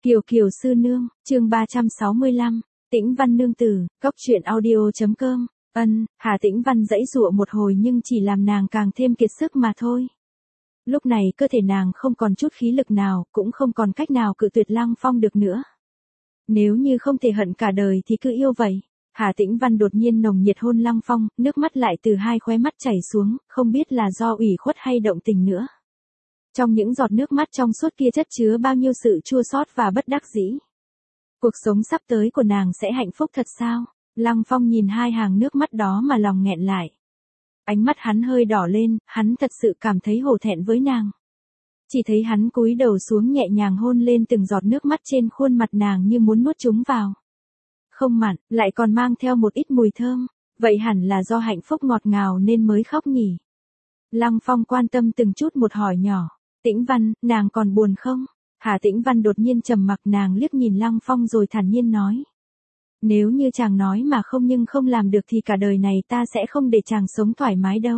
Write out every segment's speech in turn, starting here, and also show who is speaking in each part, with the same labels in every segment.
Speaker 1: Kiều Kiều sư nương, chương 365, Tĩnh Văn nương tử, cốc truyện audio.com. Hà Tĩnh Văn giãy giụa một hồi nhưng chỉ làm nàng càng thêm kiệt sức mà thôi. Lúc này cơ thể nàng không còn chút khí lực nào, cũng không còn cách nào cự tuyệt Lăng Phong được nữa. Nếu như không thể hận cả đời thì cứ yêu vậy. Hà Tĩnh Văn đột nhiên nồng nhiệt hôn Lăng Phong, nước mắt lại từ hai khóe mắt chảy xuống, không biết là do ủy khuất hay động tình nữa. Trong những giọt nước mắt trong suốt kia chất chứa bao nhiêu sự chua xót và bất đắc dĩ. Cuộc sống sắp tới của nàng sẽ hạnh phúc thật sao? Lăng Phong nhìn hai hàng nước mắt đó mà lòng nghẹn lại. Ánh mắt hắn hơi đỏ lên, hắn thật sự cảm thấy hổ thẹn với nàng. Chỉ thấy hắn cúi đầu xuống nhẹ nhàng hôn lên từng giọt nước mắt trên khuôn mặt nàng như muốn nuốt chúng vào. Không mặn, lại còn mang theo một ít mùi thơm, vậy hẳn là do hạnh phúc ngọt ngào nên mới khóc nhỉ. Lăng Phong quan tâm từng chút một hỏi nhỏ. Tĩnh Văn, nàng còn buồn không? Hà Tĩnh Văn đột nhiên trầm mặc, nàng liếc nhìn Lăng Phong rồi thản nhiên nói. Nếu như chàng nói mà không nhưng không làm được thì cả đời này ta sẽ không để chàng sống thoải mái đâu.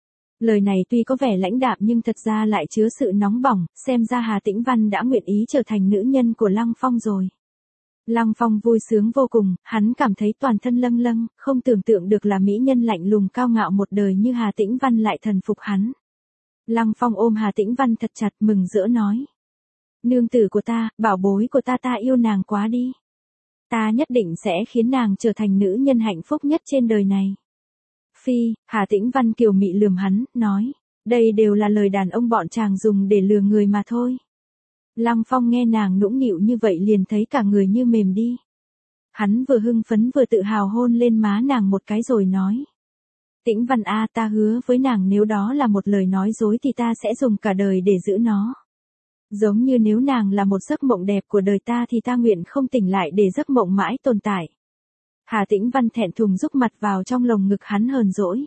Speaker 1: Lời này tuy có vẻ lãnh đạm nhưng thật ra lại chứa sự nóng bỏng, xem ra Hà Tĩnh Văn đã nguyện ý trở thành nữ nhân của Lăng Phong rồi. Lăng Phong vui sướng vô cùng, hắn cảm thấy toàn thân lâng lâng, không tưởng tượng được là mỹ nhân lạnh lùng cao ngạo một đời như Hà Tĩnh Văn lại thần phục hắn. Lăng Phong ôm Hà Tĩnh Văn thật chặt mừng rỡ nói. Nương tử của ta, bảo bối của ta, ta yêu nàng quá đi. Ta nhất định sẽ khiến nàng trở thành nữ nhân hạnh phúc nhất trên đời này. Phi, Hà Tĩnh Văn kiều mị lườm hắn, nói. Đây đều là lời đàn ông bọn chàng dùng để lừa người mà thôi. Lăng Phong nghe nàng nũng nịu như vậy liền thấy cả người như mềm đi. Hắn vừa hưng phấn vừa tự hào hôn lên má nàng một cái rồi nói. Tĩnh Văn a, ta hứa với nàng nếu đó là một lời nói dối thì ta sẽ dùng cả đời để giữ nó. Giống như nếu nàng là một giấc mộng đẹp của đời ta thì ta nguyện không tỉnh lại để giấc mộng mãi tồn tại. Hà Tĩnh Văn thẹn thùng rúc mặt vào trong lồng ngực hắn hờn dỗi.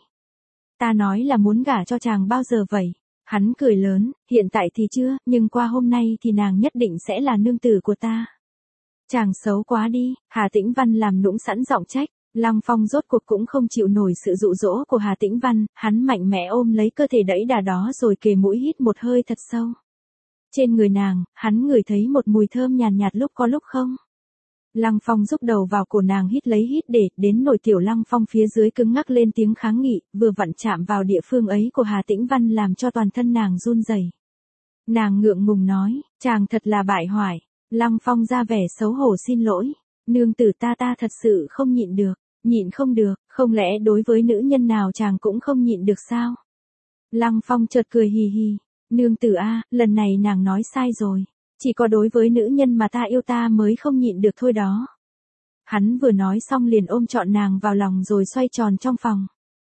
Speaker 1: Ta nói là muốn gả cho chàng bao giờ vậy? Hắn cười lớn, hiện tại thì chưa, nhưng qua hôm nay thì nàng nhất định sẽ là nương tử của ta. Chàng xấu quá đi, Hà Tĩnh Văn làm nũng sẵn giọng trách. Lăng Phong rốt cuộc cũng không chịu nổi sự dụ dỗ của Hà Tĩnh Văn, hắn mạnh mẽ ôm lấy cơ thể đẫy đà đó rồi kề mũi hít một hơi thật sâu. Trên người nàng, hắn ngửi thấy một mùi thơm nhàn nhạt lúc có lúc không. Lăng Phong rúc đầu vào cổ nàng hít lấy hít để, đến nổi tiểu Lăng Phong phía dưới cứng ngắc lên tiếng kháng nghị, vừa vặn chạm vào địa phương ấy của Hà Tĩnh Văn làm cho toàn thân nàng run rẩy. Nàng ngượng ngùng nói, chàng thật là bại hoại. Lăng Phong ra vẻ xấu hổ xin lỗi. Nương tử ta thật sự không nhịn được. Nhịn không được, không lẽ đối với nữ nhân nào chàng cũng không nhịn được sao? Lăng Phong chợt cười hì hì. Nương tử a, lần này nàng nói sai rồi. Chỉ có đối với nữ nhân mà ta yêu ta mới không nhịn được thôi đó. Hắn vừa nói xong liền ôm trọn nàng vào lòng rồi xoay tròn trong phòng.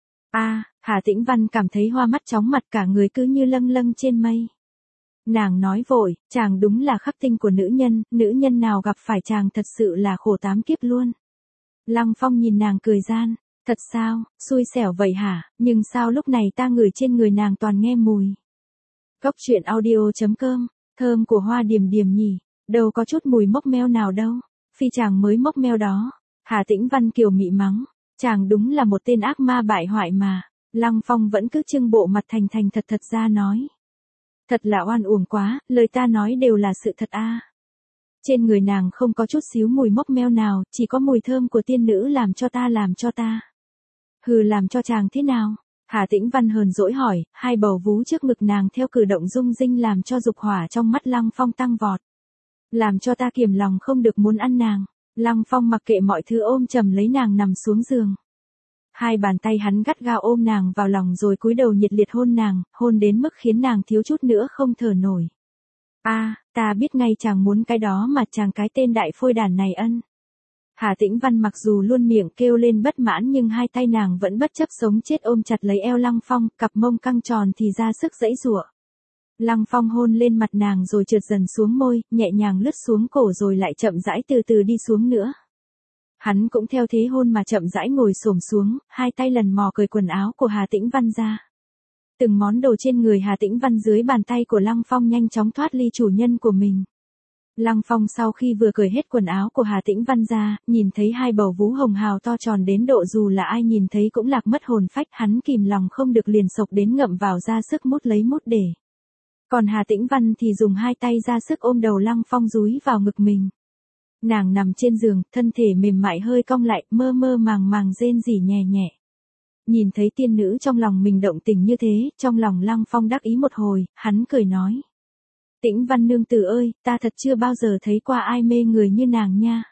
Speaker 1: Hà Tĩnh Văn cảm thấy hoa mắt chóng mặt, cả người cứ như lâng lâng trên mây. Nàng nói vội, chàng đúng là khắc tinh của nữ nhân nào gặp phải chàng thật sự là khổ tám kiếp luôn. Lăng Phong nhìn nàng cười gian, thật sao, xui xẻo vậy hả, nhưng sao lúc này ta ngửi trên người nàng toàn nghe mùi. Cốc truyện audio.com, thơm của hoa điềm điềm nhỉ, đâu có chút mùi mốc meo nào đâu, phi chàng mới mốc meo đó. Hà Tĩnh Văn kiều mị mắng, chàng đúng là một tên ác ma bại hoại mà. Lăng Phong vẫn cứ trưng bộ mặt thành thành thật ra nói. Thật là oan uổng quá, lời ta nói đều là sự thật a. Trên người nàng không có chút xíu mùi mốc meo nào, chỉ có mùi thơm của tiên nữ làm cho ta. Hừ, làm cho chàng thế nào? Hà Tĩnh Văn hờn dỗi hỏi, hai bầu vú trước ngực nàng theo cử động rung rinh làm cho dục hỏa trong mắt Lăng Phong tăng vọt. Làm cho ta kiềm lòng không được muốn ăn nàng. Lăng Phong mặc kệ mọi thứ ôm chầm lấy nàng nằm xuống giường. Hai bàn tay hắn gắt gao ôm nàng vào lòng rồi cúi đầu nhiệt liệt hôn nàng, hôn đến mức khiến nàng thiếu chút nữa không thở nổi. Ta biết ngay chàng muốn cái đó mà, chàng cái tên đại phôi đàn này ân. Hà Tĩnh Văn mặc dù luôn miệng kêu lên bất mãn nhưng hai tay nàng vẫn bất chấp sống chết ôm chặt lấy eo Lăng Phong, cặp mông căng tròn thì ra sức giãy giụa. Lăng Phong hôn lên mặt nàng rồi trượt dần xuống môi, nhẹ nhàng lướt xuống cổ rồi lại chậm rãi từ từ đi xuống nữa. Hắn cũng theo thế hôn mà chậm rãi ngồi xổm xuống, hai tay lần mò cởi quần áo của Hà Tĩnh Văn ra. Từng món đồ trên người Hà Tĩnh Văn dưới bàn tay của Lăng Phong nhanh chóng thoát ly chủ nhân của mình. Lăng Phong sau khi vừa cởi hết quần áo của Hà Tĩnh Văn ra, nhìn thấy hai bầu vú hồng hào to tròn đến độ dù là ai nhìn thấy cũng lạc mất hồn phách, hắn kìm lòng không được liền sộc đến ngậm vào ra sức mút lấy mút để. Còn Hà Tĩnh Văn thì dùng hai tay ra sức ôm đầu Lăng Phong dúi vào ngực mình. Nàng nằm trên giường, thân thể mềm mại hơi cong lại, mơ mơ màng màng rên rỉ nhẹ nhẹ. Nhìn thấy tiên nữ trong lòng mình động tình như thế, trong lòng Lăng Phong đắc ý một hồi, hắn cười nói. Tĩnh Văn nương tử ơi, ta thật chưa bao giờ thấy qua ai mê người như nàng nha.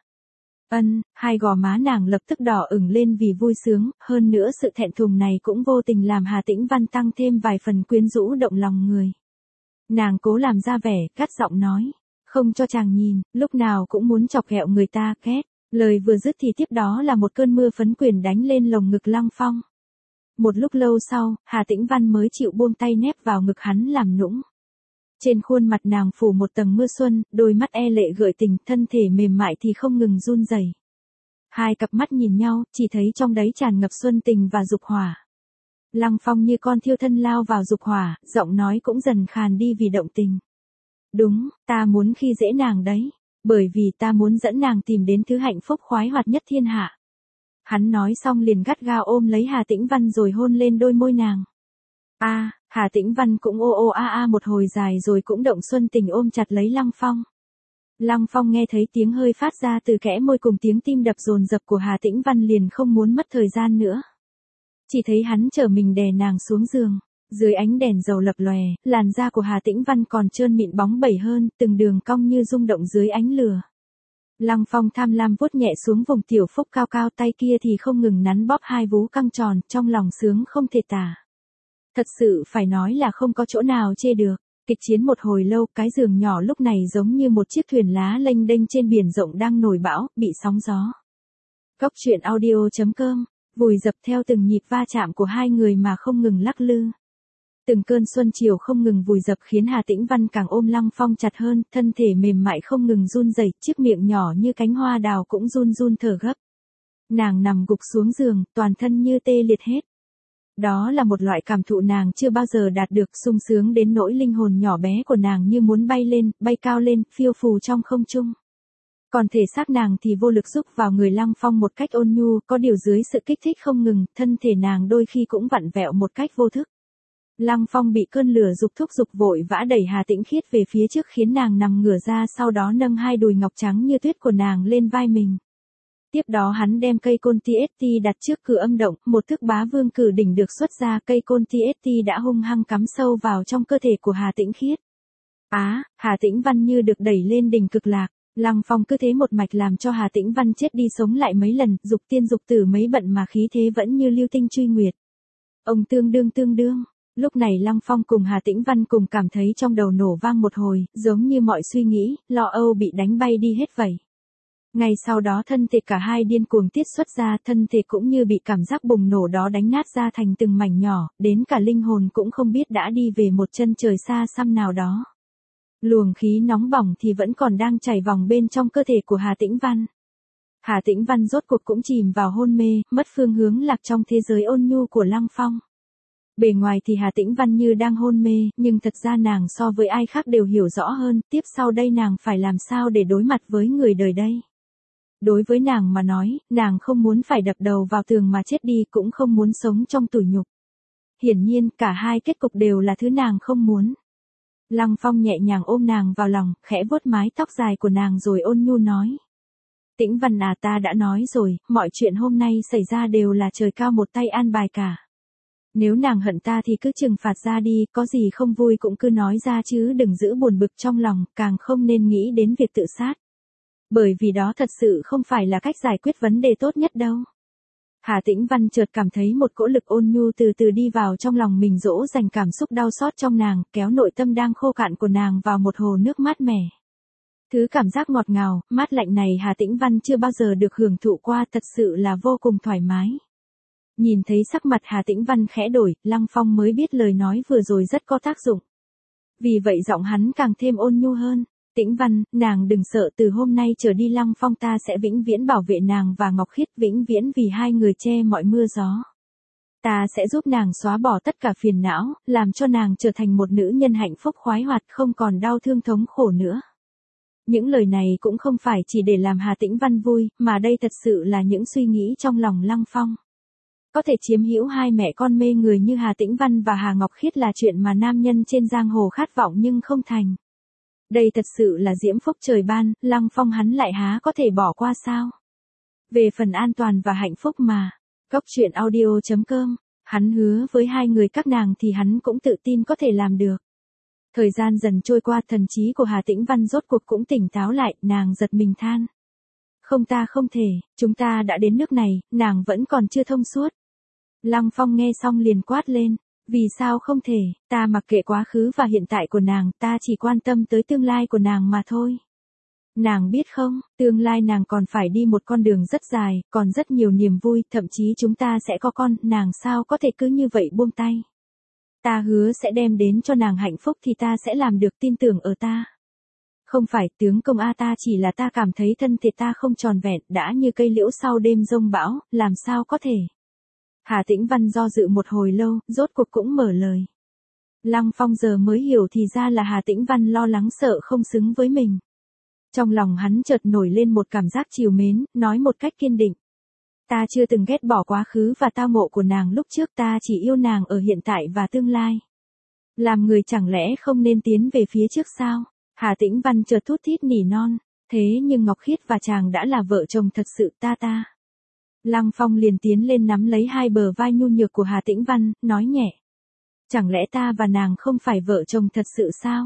Speaker 1: Hai gò má nàng lập tức đỏ ửng lên vì vui sướng, hơn nữa sự thẹn thùng này cũng vô tình làm Hà Tĩnh Văn tăng thêm vài phần quyến rũ động lòng người. Nàng cố làm ra vẻ, gắt giọng nói. Không cho chàng nhìn, lúc nào cũng muốn chọc ghẹo người ta, ghét. Lời vừa dứt thì tiếp đó là một cơn mưa phấn quyền đánh lên lồng ngực Lăng Phong. Một lúc lâu sau, Hà Tĩnh Văn mới chịu buông tay nép vào ngực hắn làm nũng. Trên khuôn mặt nàng phủ một tầng mưa xuân, đôi mắt e lệ gợi tình, thân thể mềm mại thì không ngừng run rẩy. Hai cặp mắt nhìn nhau, chỉ thấy trong đấy tràn ngập xuân tình và dục hỏa. Lăng Phong như con thiêu thân lao vào dục hỏa, giọng nói cũng dần khàn đi vì động tình. Đúng, ta muốn khi dễ nàng đấy, bởi vì ta muốn dẫn nàng tìm đến thứ hạnh phúc khoái hoạt nhất thiên hạ. Hắn nói xong liền gắt gao ôm lấy Hà Tĩnh Văn rồi hôn lên đôi môi nàng. Hà Tĩnh Văn cũng ô ô a a một hồi dài rồi cũng động xuân tình ôm chặt lấy Lăng Phong. Lăng Phong nghe thấy tiếng hơi phát ra từ kẽ môi cùng tiếng tim đập dồn dập của Hà Tĩnh Văn liền không muốn mất thời gian nữa. Chỉ thấy hắn chở mình đè nàng xuống giường. Dưới ánh đèn dầu lập lòe, làn da của Hà Tĩnh Văn còn trơn mịn bóng bẩy hơn, từng đường cong như rung động dưới ánh lửa. Lăng Phong tham lam vuốt nhẹ xuống vùng tiểu phúc cao cao, tay kia thì không ngừng nắn bóp hai vú căng tròn, trong lòng sướng không thể tả. Thật sự phải nói là không có chỗ nào chê được. Kịch chiến một hồi lâu, cái giường nhỏ lúc này giống như một chiếc thuyền lá lênh đênh trên biển rộng đang nổi bão, bị sóng gió. Góc truyện audio.com, vùi dập theo từng nhịp va chạm của hai người mà không ngừng lắc lư. Từng cơn xuân chiều không ngừng vùi dập khiến Hà Tĩnh Văn càng ôm Lăng Phong chặt hơn, thân thể mềm mại không ngừng run rẩy, chiếc miệng nhỏ như cánh hoa đào cũng run run thở gấp. Nàng nằm gục xuống giường, toàn thân như tê liệt hết. Đó là một loại cảm thụ nàng chưa bao giờ đạt được, sung sướng đến nỗi linh hồn nhỏ bé của nàng như muốn bay lên, bay cao lên, phiêu phù trong không trung. Còn thể xác nàng thì vô lực rúc vào người Lăng Phong một cách ôn nhu, có điều dưới sự kích thích không ngừng, thân thể nàng đôi khi cũng vặn vẹo một cách vô thức. Lăng Phong bị cơn lửa dục thúc giục vội vã đẩy Hà Tĩnh Khiết về phía trước khiến nàng nằm ngửa ra, sau đó nâng hai đùi ngọc trắng như tuyết của nàng lên vai mình. Tiếp đó hắn đem cây côn TST đặt trước cửa âm động, một thức bá vương cử đỉnh được xuất ra, cây côn TST đã hung hăng cắm sâu vào trong cơ thể của Hà Tĩnh Khiết. Hà Tĩnh Văn như được đẩy lên đỉnh cực lạc, Lăng Phong cứ thế một mạch làm cho Hà Tĩnh Văn chết đi sống lại mấy lần, dục tiên dục tử mấy bận mà khí thế vẫn như lưu tinh truy nguyệt. Ông tương đương. Lúc này Lăng Phong cùng Hà Tĩnh Văn cùng cảm thấy trong đầu nổ vang một hồi, giống như mọi suy nghĩ, lo âu bị đánh bay đi hết vậy. Ngay sau đó thân thể cả hai điên cuồng tiết xuất ra, thân thể cũng như bị cảm giác bùng nổ đó đánh nát ra thành từng mảnh nhỏ, đến cả linh hồn cũng không biết đã đi về một chân trời xa xăm nào đó. Luồng khí nóng bỏng thì vẫn còn đang chảy vòng bên trong cơ thể của Hà Tĩnh Văn. Hà Tĩnh Văn rốt cuộc cũng chìm vào hôn mê, mất phương hướng lạc trong thế giới ôn nhu của Lăng Phong. Bề ngoài thì Hà Tĩnh Văn như đang hôn mê, nhưng thật ra nàng so với ai khác đều hiểu rõ hơn, tiếp sau đây nàng phải làm sao để đối mặt với người đời đây. Đối với nàng mà nói, nàng không muốn phải đập đầu vào tường mà chết đi, cũng không muốn sống trong tủi nhục. Hiển nhiên, cả hai kết cục đều là thứ nàng không muốn. Lăng Phong nhẹ nhàng ôm nàng vào lòng, khẽ vuốt mái tóc dài của nàng rồi ôn nhu nói. Tĩnh Văn ta đã nói rồi, mọi chuyện hôm nay xảy ra đều là trời cao một tay an bài cả. Nếu nàng hận ta thì cứ trừng phạt ra đi, có gì không vui cũng cứ nói ra chứ đừng giữ buồn bực trong lòng, càng không nên nghĩ đến việc tự sát. Bởi vì đó thật sự không phải là cách giải quyết vấn đề tốt nhất đâu. Hà Tĩnh Văn chợt cảm thấy một cỗ lực ôn nhu từ từ đi vào trong lòng mình, dỗ dành cảm xúc đau xót trong nàng, kéo nội tâm đang khô cạn của nàng vào một hồ nước mát mẻ. Thứ cảm giác ngọt ngào, mát lạnh này Hà Tĩnh Văn chưa bao giờ được hưởng thụ qua, thật sự là vô cùng thoải mái. Nhìn thấy sắc mặt Hà Tĩnh Văn khẽ đổi, Lăng Phong mới biết lời nói vừa rồi rất có tác dụng. Vì vậy giọng hắn càng thêm ôn nhu hơn. Tĩnh Văn, nàng đừng sợ, từ hôm nay trở đi Lăng Phong ta sẽ vĩnh viễn bảo vệ nàng và Ngọc Khiết, vĩnh viễn vì hai người che mọi mưa gió. Ta sẽ giúp nàng xóa bỏ tất cả phiền não, làm cho nàng trở thành một nữ nhân hạnh phúc khoái hoạt, không còn đau thương thống khổ nữa. Những lời này cũng không phải chỉ để làm Hà Tĩnh Văn vui, mà đây thật sự là những suy nghĩ trong lòng Lăng Phong. Có thể chiếm hữu hai mẹ con mê người như Hà Tĩnh Văn và Hà Ngọc Khiết là chuyện mà nam nhân trên giang hồ khát vọng nhưng không thành. Đây thật sự là diễm phúc trời ban, Lăng Phong hắn lại há có thể bỏ qua sao? Về phần an toàn và hạnh phúc mà, Cốc truyện audio.com, hắn hứa với hai người các nàng thì hắn cũng tự tin có thể làm được. Thời gian dần trôi qua, thần trí của Hà Tĩnh Văn rốt cuộc cũng tỉnh táo lại, nàng giật mình than. Không, ta không thể, chúng ta đã đến nước này, nàng vẫn còn chưa thông suốt. Lăng Phong nghe xong liền quát lên, vì sao không thể, ta mặc kệ quá khứ và hiện tại của nàng, ta chỉ quan tâm tới tương lai của nàng mà thôi. Nàng biết không, tương lai nàng còn phải đi một con đường rất dài, còn rất nhiều niềm vui, thậm chí chúng ta sẽ có con, nàng sao có thể cứ như vậy buông tay. Ta hứa sẽ đem đến cho nàng hạnh phúc thì ta sẽ làm được, tin tưởng ở ta. Không phải tướng công a, ta chỉ là ta cảm thấy thân thể ta không tròn vẹn, đã như cây liễu sau đêm giông bão, làm sao có thể. Hà Tĩnh Văn do dự một hồi lâu, rốt cuộc cũng mở lời. Lăng Phong giờ mới hiểu thì ra là Hà Tĩnh Văn lo lắng sợ không xứng với mình. Trong lòng hắn chợt nổi lên một cảm giác trìu mến, nói một cách kiên định. Ta chưa từng ghét bỏ quá khứ và tao ngộ của nàng lúc trước, ta chỉ yêu nàng ở hiện tại và tương lai. Làm người chẳng lẽ không nên tiến về phía trước sao? Hà Tĩnh Văn chợt thút thít nỉ non, thế nhưng Ngọc Khiết và chàng đã là vợ chồng thật sự ta. Lăng Phong liền tiến lên nắm lấy hai bờ vai nhu nhược của Hà Tĩnh Văn, nói nhẹ. Chẳng lẽ ta và nàng không phải vợ chồng thật sự sao?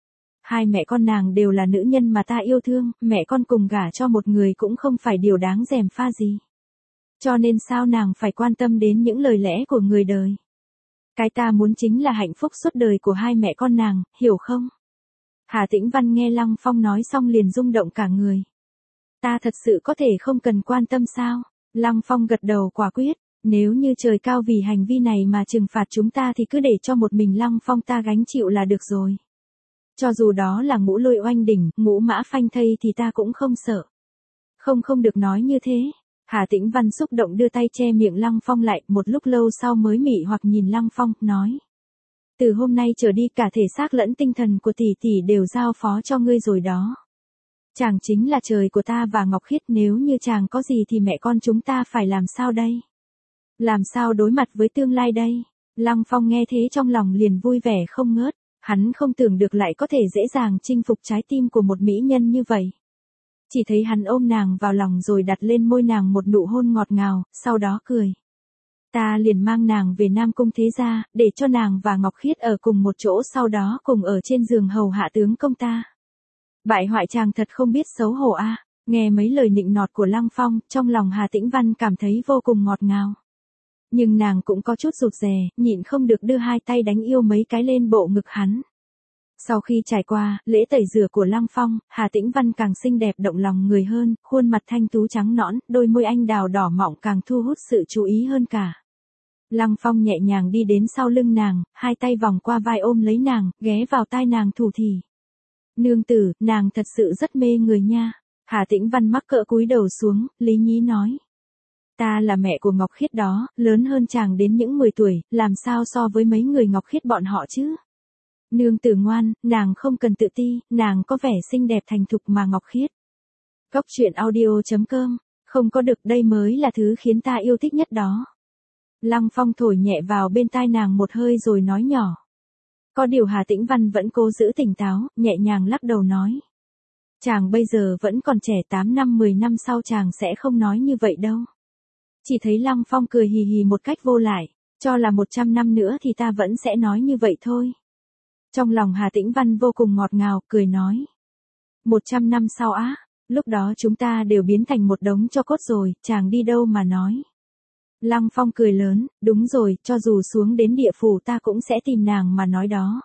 Speaker 1: Hai mẹ con nàng đều là nữ nhân mà ta yêu thương, mẹ con cùng gả cho một người cũng không phải điều đáng gièm pha gì. Cho nên sao nàng phải quan tâm đến những lời lẽ của người đời? Cái ta muốn chính là hạnh phúc suốt đời của hai mẹ con nàng, hiểu không? Hà Tĩnh Văn nghe Lăng Phong nói xong liền rung động cả người. Ta thật sự có thể không cần quan tâm sao? Lăng Phong gật đầu quả quyết, nếu như trời cao vì hành vi này mà trừng phạt chúng ta thì cứ để cho một mình Lăng Phong ta gánh chịu là được rồi. Cho dù đó là Ngũ Lôi oanh đỉnh, Ngũ Mã phanh thây thì ta cũng không sợ. Không được nói như thế. Hà Tĩnh Văn xúc động đưa tay che miệng Lăng Phong lại, một lúc lâu sau mới mị hoặc nhìn Lăng Phong, nói. Từ hôm nay trở đi cả thể xác lẫn tinh thần của tỷ tỷ đều giao phó cho ngươi rồi đó. Chàng chính là trời của ta và Ngọc Khiết, nếu như chàng có gì thì mẹ con chúng ta phải làm sao đây? Làm sao đối mặt với tương lai đây? Lăng Phong nghe thế trong lòng liền vui vẻ không ngớt, hắn không tưởng được lại có thể dễ dàng chinh phục trái tim của một mỹ nhân như vậy. Chỉ thấy hắn ôm nàng vào lòng rồi đặt lên môi nàng một nụ hôn ngọt ngào, sau đó cười. Ta liền mang nàng về Nam Cung thế gia, để cho nàng và Ngọc Khiết ở cùng một chỗ, sau đó cùng ở trên giường hầu hạ tướng công ta. Bại hoại chàng thật không biết xấu hổ a. Nghe mấy lời nịnh nọt của Lăng Phong, trong lòng Hà Tĩnh Văn cảm thấy vô cùng ngọt ngào. Nhưng nàng cũng có chút rụt rè, nhịn không được đưa hai tay đánh yêu mấy cái lên bộ ngực hắn. Sau khi trải qua lễ tẩy rửa của Lăng Phong, Hà Tĩnh Văn càng xinh đẹp động lòng người hơn, khuôn mặt thanh tú trắng nõn, đôi môi anh đào đỏ mọng càng thu hút sự chú ý hơn cả. Lăng Phong nhẹ nhàng đi đến sau lưng nàng, hai tay vòng qua vai ôm lấy nàng, ghé vào tai nàng thủ thỉ. Nương tử, nàng thật sự rất mê người nha. Hà Tĩnh Văn mắc cỡ cúi đầu xuống, lý nhí nói. Ta là mẹ của Ngọc Khiết đó, lớn hơn chàng đến những 10 tuổi, làm sao so với mấy người Ngọc Khiết bọn họ chứ? Nương tử ngoan, nàng không cần tự ti, nàng có vẻ xinh đẹp thành thục mà Ngọc Khiết. Cốc truyện audio.com, không có được, đây mới là thứ khiến ta yêu thích nhất đó. Lăng Phong thổi nhẹ vào bên tai nàng một hơi rồi nói nhỏ. Có điều Hà Tĩnh Văn vẫn cố giữ tỉnh táo, nhẹ nhàng lắc đầu nói. Chàng bây giờ vẫn còn trẻ, 8 năm 10 năm sau chàng sẽ không nói như vậy đâu. Chỉ thấy Lăng Phong cười hì hì một cách vô lại, cho là 100 năm nữa thì ta vẫn sẽ nói như vậy thôi. Trong lòng Hà Tĩnh Văn vô cùng ngọt ngào, cười nói. 100 năm sau á, lúc đó chúng ta đều biến thành một đống tro cốt rồi, chàng đi đâu mà nói. Lăng Phong cười lớn, đúng rồi, cho dù xuống đến địa phủ ta cũng sẽ tìm nàng mà nói đó.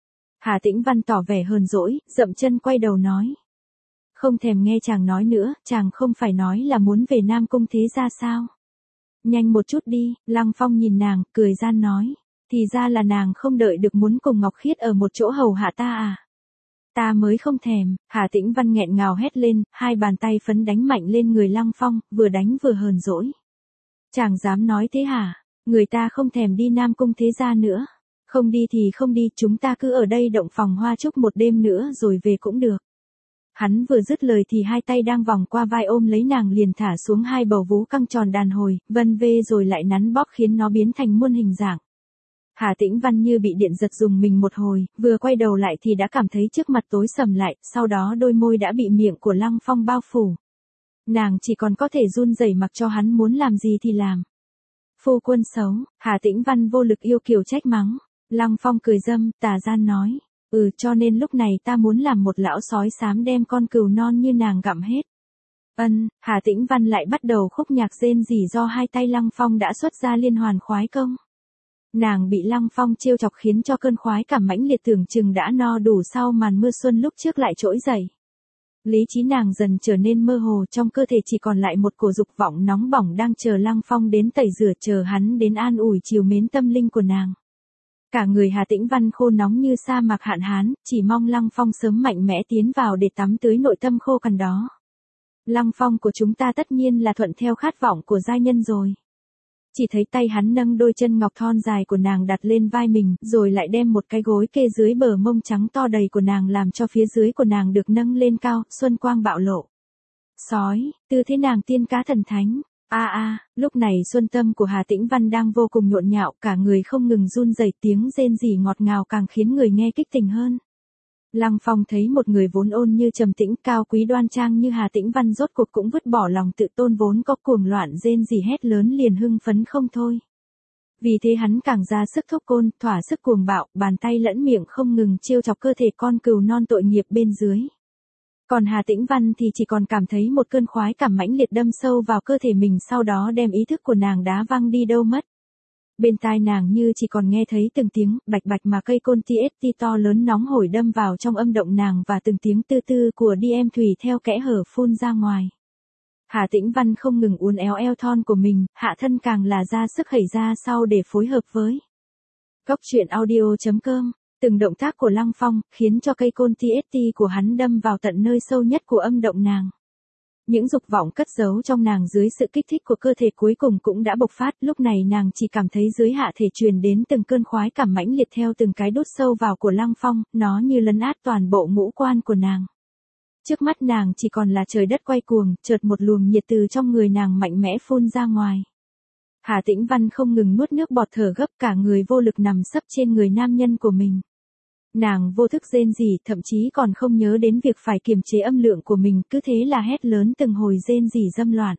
Speaker 1: Hà Tĩnh Văn tỏ vẻ hờn dỗi, dậm chân quay đầu nói. Không thèm nghe chàng nói nữa, chàng không phải nói là muốn về Nam Cung thế gia sao? Nhanh một chút đi, Lăng Phong nhìn nàng, cười gian nói. Thì ra là nàng không đợi được, muốn cùng Ngọc Khiết ở một chỗ hầu hạ ta à? Ta mới không thèm. Hà Tĩnh Văn nghẹn ngào hét lên, hai bàn tay phấn đánh mạnh lên người Lăng Phong, vừa đánh vừa hờn dỗi. Chàng dám nói thế hả? Người ta không thèm đi Nam Cung thế gia nữa. Không đi thì không đi, chúng ta cứ ở đây động phòng hoa trúc một đêm nữa rồi về cũng được. Hắn vừa dứt lời thì hai tay đang vòng qua vai ôm lấy nàng liền thả xuống hai bầu vú căng tròn đàn hồi, vân vê rồi lại nắn bóp khiến nó biến thành muôn hình dạng. Hà Tĩnh Văn như bị điện giật dùng mình một hồi, vừa quay đầu lại thì đã cảm thấy trước mặt tối sầm lại, sau đó đôi môi đã bị miệng của Lăng Phong bao phủ. Nàng chỉ còn có thể run rẩy mặc cho hắn muốn làm gì thì làm. Phu quân xấu, Hà Tĩnh Văn vô lực yêu kiều trách mắng. Lăng Phong cười dâm, tà gian nói. Cho nên lúc này ta muốn làm một lão sói xám đem con cừu non như nàng gặm hết. Hà Tĩnh Văn lại bắt đầu khúc nhạc rên rỉ do hai tay Lăng Phong đã xuất ra liên hoàn khoái công. Nàng bị Lăng Phong trêu chọc khiến cho cơn khoái cảm mãnh liệt tưởng chừng đã no đủ sau màn mưa xuân lúc trước lại trỗi dậy. Lý trí nàng dần trở nên mơ hồ, trong cơ thể chỉ còn lại một cổ dục vọng nóng bỏng đang chờ Lăng Phong đến tẩy rửa, chờ hắn đến an ủi chiều mến tâm linh của nàng. Cả người Hà Tĩnh Văn khô nóng như sa mạc hạn hán, chỉ mong Lăng Phong sớm mạnh mẽ tiến vào để tắm tưới nội tâm khô cằn đó. Lăng Phong của chúng ta tất nhiên là thuận theo khát vọng của giai nhân rồi. Chỉ thấy tay hắn nâng đôi chân ngọc thon dài của nàng đặt lên vai mình, rồi lại đem một cái gối kê dưới bờ mông trắng to đầy của nàng làm cho phía dưới của nàng được nâng lên cao, xuân quang bạo lộ. Sói, tư thế nàng tiên cá thần thánh. Lúc này xuân tâm của Hà Tĩnh Văn đang vô cùng nhộn nhạo, cả người không ngừng run rẩy, tiếng rên rỉ ngọt ngào càng khiến người nghe kích tình hơn. Lăng Phong thấy một người vốn ôn như trầm tĩnh, cao quý đoan trang như Hà Tĩnh Văn rốt cuộc cũng vứt bỏ lòng tự tôn vốn có, cuồng loạn rên rỉ hét lớn liền hưng phấn không thôi. Vì thế hắn càng ra sức thúc côn, thỏa sức cuồng bạo, bàn tay lẫn miệng không ngừng trêu chọc cơ thể con cừu non tội nghiệp bên dưới. Còn Hà Tĩnh Văn thì chỉ còn cảm thấy một cơn khoái cảm mãnh liệt đâm sâu vào cơ thể mình, sau đó đem ý thức của nàng đá văng đi đâu mất. Bên tai nàng như chỉ còn nghe thấy từng tiếng bạch bạch mà cây côn TST to lớn nóng hổi đâm vào trong âm động nàng, và từng tiếng tư tư của đi em thủy theo kẽ hở phun ra ngoài. Hà Tĩnh Văn không ngừng uốn éo eo thon của mình, hạ thân càng là ra sức hẩy ra sau để phối hợp với. Góc truyện audio.com. Từng động tác của Lăng Phong khiến cho cây côn TST của hắn đâm vào tận nơi sâu nhất của âm động nàng. Những dục vọng cất giấu trong nàng dưới sự kích thích của cơ thể cuối cùng cũng đã bộc phát, lúc này nàng chỉ cảm thấy dưới hạ thể truyền đến từng cơn khoái cảm mãnh liệt theo từng cái đút sâu vào của Lăng Phong, nó như lấn át toàn bộ ngũ quan của nàng. Trước mắt nàng chỉ còn là trời đất quay cuồng, chợt một luồng nhiệt từ trong người nàng mạnh mẽ phun ra ngoài. Hà Tĩnh Văn không ngừng nuốt nước bọt thở gấp, cả người vô lực nằm sấp trên người nam nhân của mình. Nàng vô thức rên rỉ, thậm chí còn không nhớ đến việc phải kiềm chế âm lượng của mình, cứ thế là hét lớn từng hồi rên rỉ dâm loạn.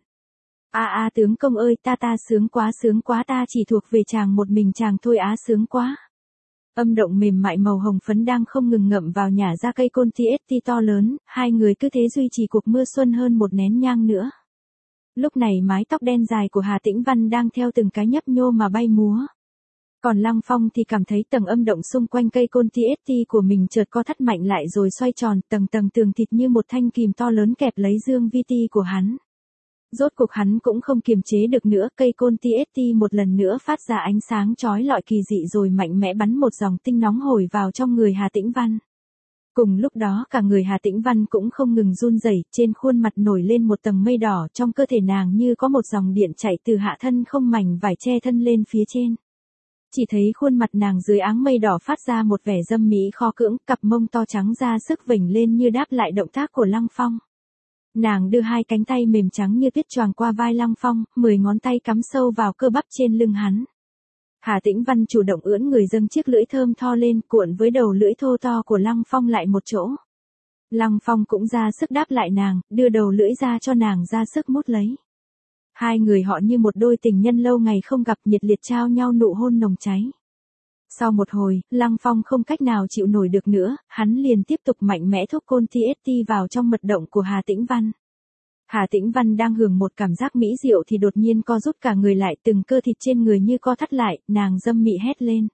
Speaker 1: Tướng công ơi, ta sướng quá, ta chỉ thuộc về chàng một mình chàng thôi sướng quá. Âm động mềm mại màu hồng phấn đang không ngừng ngậm vào nhả ra cây côn TST to lớn, hai người cứ thế duy trì cuộc mưa xuân hơn một nén nhang nữa. Lúc này mái tóc đen dài của Hà Tĩnh Văn đang theo từng cái nhấp nhô mà bay múa. Còn Lăng Phong thì cảm thấy tầng âm động xung quanh cây côn TST của mình chợt co thắt mạnh lại rồi xoay tròn, tầng tường thịt như một thanh kìm to lớn kẹp lấy dương vi ti của hắn. Rốt cuộc hắn cũng không kiềm chế được nữa, cây côn TST một lần nữa phát ra ánh sáng chói lọi kỳ dị rồi mạnh mẽ bắn một dòng tinh nóng hổi vào trong người Hà Tĩnh Văn. Cùng lúc đó cả người Hà Tĩnh Văn cũng không ngừng run rẩy, trên khuôn mặt nổi lên một tầng mây đỏ, trong cơ thể nàng như có một dòng điện chạy từ hạ thân không mảnh vải che thân lên phía trên. Chỉ thấy khuôn mặt nàng dưới áng mây đỏ phát ra một vẻ dâm mỹ kho cưỡng, cặp mông to trắng ra sức vểnh lên như đáp lại động tác của Lăng Phong. Nàng đưa hai cánh tay mềm trắng như tuyết choàng qua vai Lăng Phong, 10 ngón tay cắm sâu vào cơ bắp trên lưng hắn. Hà Tĩnh Văn chủ động ưỡn người dâng chiếc lưỡi thơm tho lên, cuộn với đầu lưỡi thô to của Lăng Phong lại một chỗ. Lăng Phong cũng ra sức đáp lại nàng, đưa đầu lưỡi ra cho nàng ra sức mút lấy. Hai người họ như một đôi tình nhân lâu ngày không gặp, nhiệt liệt trao nhau nụ hôn nồng cháy. Sau một hồi, Lăng Phong không cách nào chịu nổi được nữa, hắn liền tiếp tục mạnh mẽ thúc côn TST vào trong mật động của Hà Tĩnh Văn. Hà Tĩnh Văn đang hưởng một cảm giác mỹ diệu thì đột nhiên co rút cả người lại, từng cơ thịt trên người như co thắt lại, nàng dâm mị hét lên.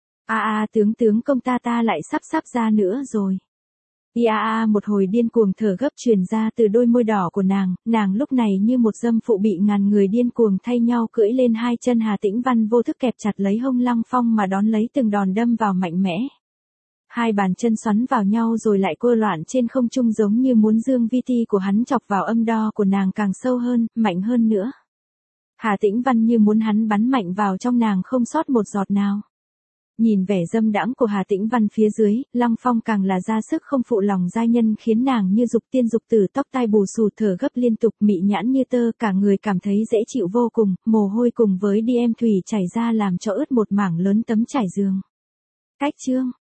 Speaker 1: Tướng công ta lại sắp ra nữa rồi. Một hồi điên cuồng thở gấp truyền ra từ đôi môi đỏ của nàng lúc này như một dâm phụ bị ngàn người điên cuồng thay nhau cưỡi lên hai chân. Hà Tĩnh Văn vô thức kẹp chặt lấy hông Lăng Phong mà đón lấy từng đòn đâm vào mạnh mẽ. Hai bàn chân xoắn vào nhau rồi lại quơ loạn trên không trung giống như muốn dương vi ti của hắn chọc vào âm đo của nàng càng sâu hơn, mạnh hơn nữa. Hà Tĩnh Văn như muốn hắn bắn mạnh vào trong nàng không sót một giọt nào. Nhìn vẻ dâm đãng của Hà Tĩnh Văn phía dưới, Lăng Phong càng là ra sức không phụ lòng giai nhân, khiến nàng như dục tiên dục tử, tóc tai bù xù, thở gấp liên tục, mị nhãn như tơ, cả người cảm thấy dễ chịu vô cùng, mồ hôi cùng với đi em thủy chảy ra làm cho ướt một mảng lớn tấm trải giường. Cách chương